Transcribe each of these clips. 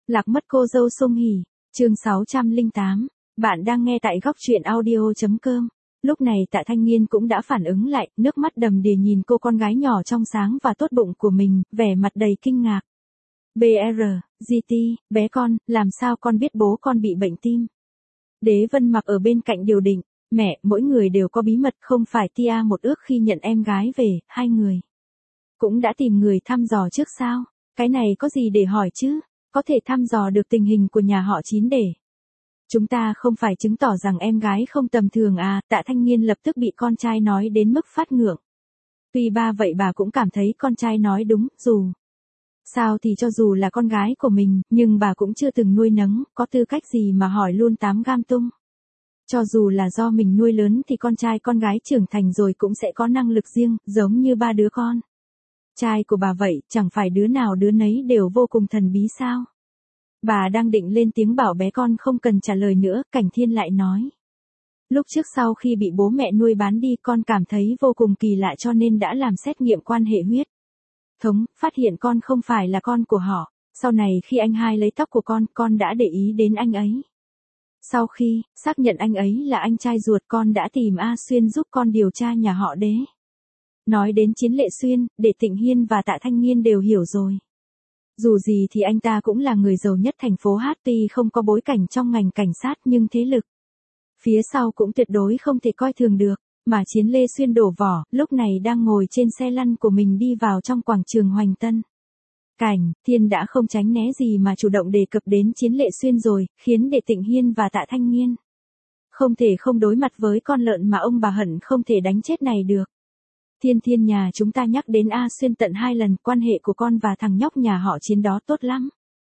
Lạc mất cô dâu Song Hỷ, chương 608. Bạn đang nghe tại góc truyện audio.com. Lúc này Tạ Thanh Nghiên cũng đã phản ứng lại, nước mắt đầm đìa nhìn cô con gái nhỏ trong sáng và tốt bụng của mình, vẻ mặt đầy kinh ngạc. BR, GT, bé con, làm sao con biết bố con bị bệnh tim? Đế Vân Mặc ở bên cạnh điều định, mẹ, mỗi người đều có bí mật, không phải Tia một ước khi nhận em gái về, hai người cũng đã tìm người thăm dò trước sao? Cái này có gì để hỏi chứ? Có thể thăm dò được tình hình của nhà họ Chín để chúng ta không phải chứng tỏ rằng em gái không tầm thường à? Tạ Thanh Nghiên lập tức bị con trai nói đến mức phát ngượng. Tuy ba vậy bà cũng cảm thấy con trai nói đúng, dù sao thì cho dù là con gái của mình, nhưng bà cũng chưa từng nuôi nấng, có tư cách gì mà hỏi luôn tám gam tung. Cho dù là do mình nuôi lớn thì con trai con gái trưởng thành rồi cũng sẽ có năng lực riêng, giống như ba đứa con trai của bà vậy, chẳng phải đứa nào đứa nấy đều vô cùng thần bí sao? Bà đang định lên tiếng bảo bé con không cần trả lời nữa, Cảnh Thiên lại nói. Lúc trước sau khi bị bố mẹ nuôi bán đi, con cảm thấy vô cùng kỳ lạ cho nên đã làm xét nghiệm quan hệ huyết thống, phát hiện con không phải là con của họ. Sau này khi anh hai lấy tóc của con đã để ý đến anh ấy. Sau khi xác nhận anh ấy là anh trai ruột, con đã tìm A Xuyên giúp con điều tra nhà họ Đế. Nói đến Chiến Lệ Xuyên, để Tịnh Hiên và Tạ Thanh Nghiên đều hiểu rồi. Dù gì thì anh ta cũng là người giàu nhất thành phố Hát, tuy không có bối cảnh trong ngành cảnh sát nhưng thế lực phía sau cũng tuyệt đối không thể coi thường được. Mà Chiến Lê Xuyên đổ vỏ, lúc này đang ngồi trên xe lăn của mình đi vào trong quảng trường Hoành Tân. Cảnh Thiên đã không tránh né gì mà chủ động đề cập đến Chiến Lệ Xuyên rồi, khiến để Tịnh Hiên và Tạ Thanh Nghiên không thể không đối mặt với con lợn mà ông bà hận không thể đánh chết này được. Thiên nhà chúng ta nhắc đến A Xuyên tận 2 lần, quan hệ của con và thằng nhóc nhà họ Chiến đó tốt lắm.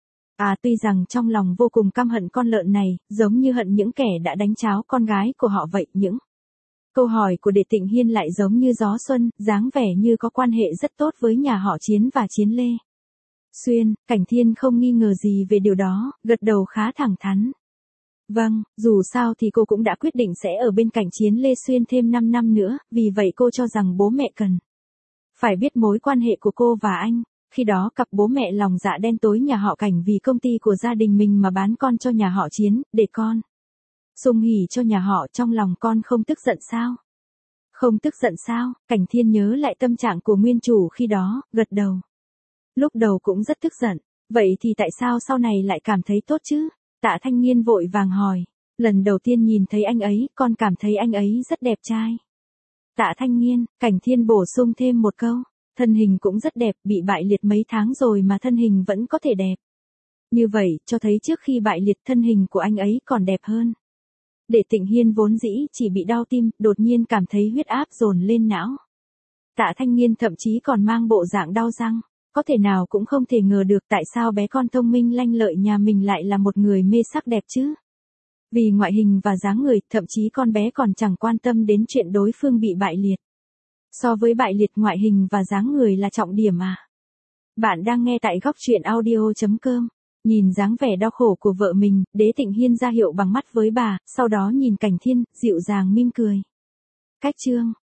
Tuy rằng trong lòng vô cùng căm hận con lợn này, giống như hận những kẻ đã đánh cháo con gái của họ vậy. Những câu hỏi của Đệ Tịnh Hiên lại giống như gió xuân, dáng vẻ như có quan hệ rất tốt với nhà họ Chiến và Chiến Lê Xuyên. Cảnh Thiên không nghi ngờ gì về điều đó, gật đầu khá thẳng thắn. Vâng, dù sao thì cô cũng đã quyết định sẽ ở bên cạnh Chiến Lê Xuyên thêm 5 năm nữa, vì vậy cô cho rằng bố mẹ cần phải biết mối quan hệ của cô và anh. Khi đó cặp bố mẹ lòng dạ đen tối nhà họ Cảnh vì công ty của gia đình mình mà bán con cho nhà họ Chiến, để con Song Hỷ cho nhà họ, trong lòng con không tức giận sao? Không tức giận sao? Cảnh Thiên nhớ lại tâm trạng của nguyên chủ khi đó, gật đầu. Lúc đầu cũng rất tức giận, vậy thì tại sao sau này lại cảm thấy tốt chứ? Tạ Thanh Nghiên vội vàng hỏi. Lần đầu tiên nhìn thấy anh ấy, con cảm thấy anh ấy rất đẹp trai. Tạ Thanh Nghiên, Cảnh Thiên bổ sung thêm một câu. Thân hình cũng rất đẹp, bị bại liệt mấy tháng rồi mà thân hình vẫn có thể đẹp như vậy, cho thấy trước khi bại liệt thân hình của anh ấy còn đẹp hơn. Để Tịnh Hiên vốn dĩ chỉ bị đau tim, đột nhiên cảm thấy huyết áp dồn lên não. Tạ Thanh Nghiên thậm chí còn mang bộ dạng đau răng. Có thể nào cũng không thể ngờ được tại sao bé con thông minh lanh lợi nhà mình lại là một người mê sắc đẹp chứ. Vì ngoại hình và dáng người, thậm chí con bé còn chẳng quan tâm đến chuyện đối phương bị bại liệt. So với bại liệt, ngoại hình và dáng người là trọng điểm à. Bạn đang nghe tại góc truyện audio.com. Nhìn dáng vẻ đau khổ của vợ mình, Đế Tịnh Hiên ra hiệu bằng mắt với bà, sau đó nhìn Cảnh Thiên, dịu dàng mỉm cười. Cách chương